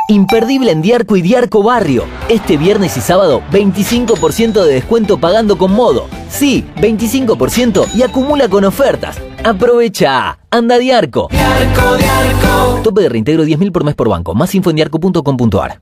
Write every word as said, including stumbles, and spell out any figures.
Imperdible en Diarco y Diarco Barrio. Este viernes y sábado, veinticinco por ciento de descuento pagando con Modo. Sí, veinticinco por ciento y acumula con ofertas. ¡Aprovecha! ¡Anda Diarco! Diarco, Diarco. Tope de reintegro diez mil por mes por banco. Más info en diarco punto com punto ar.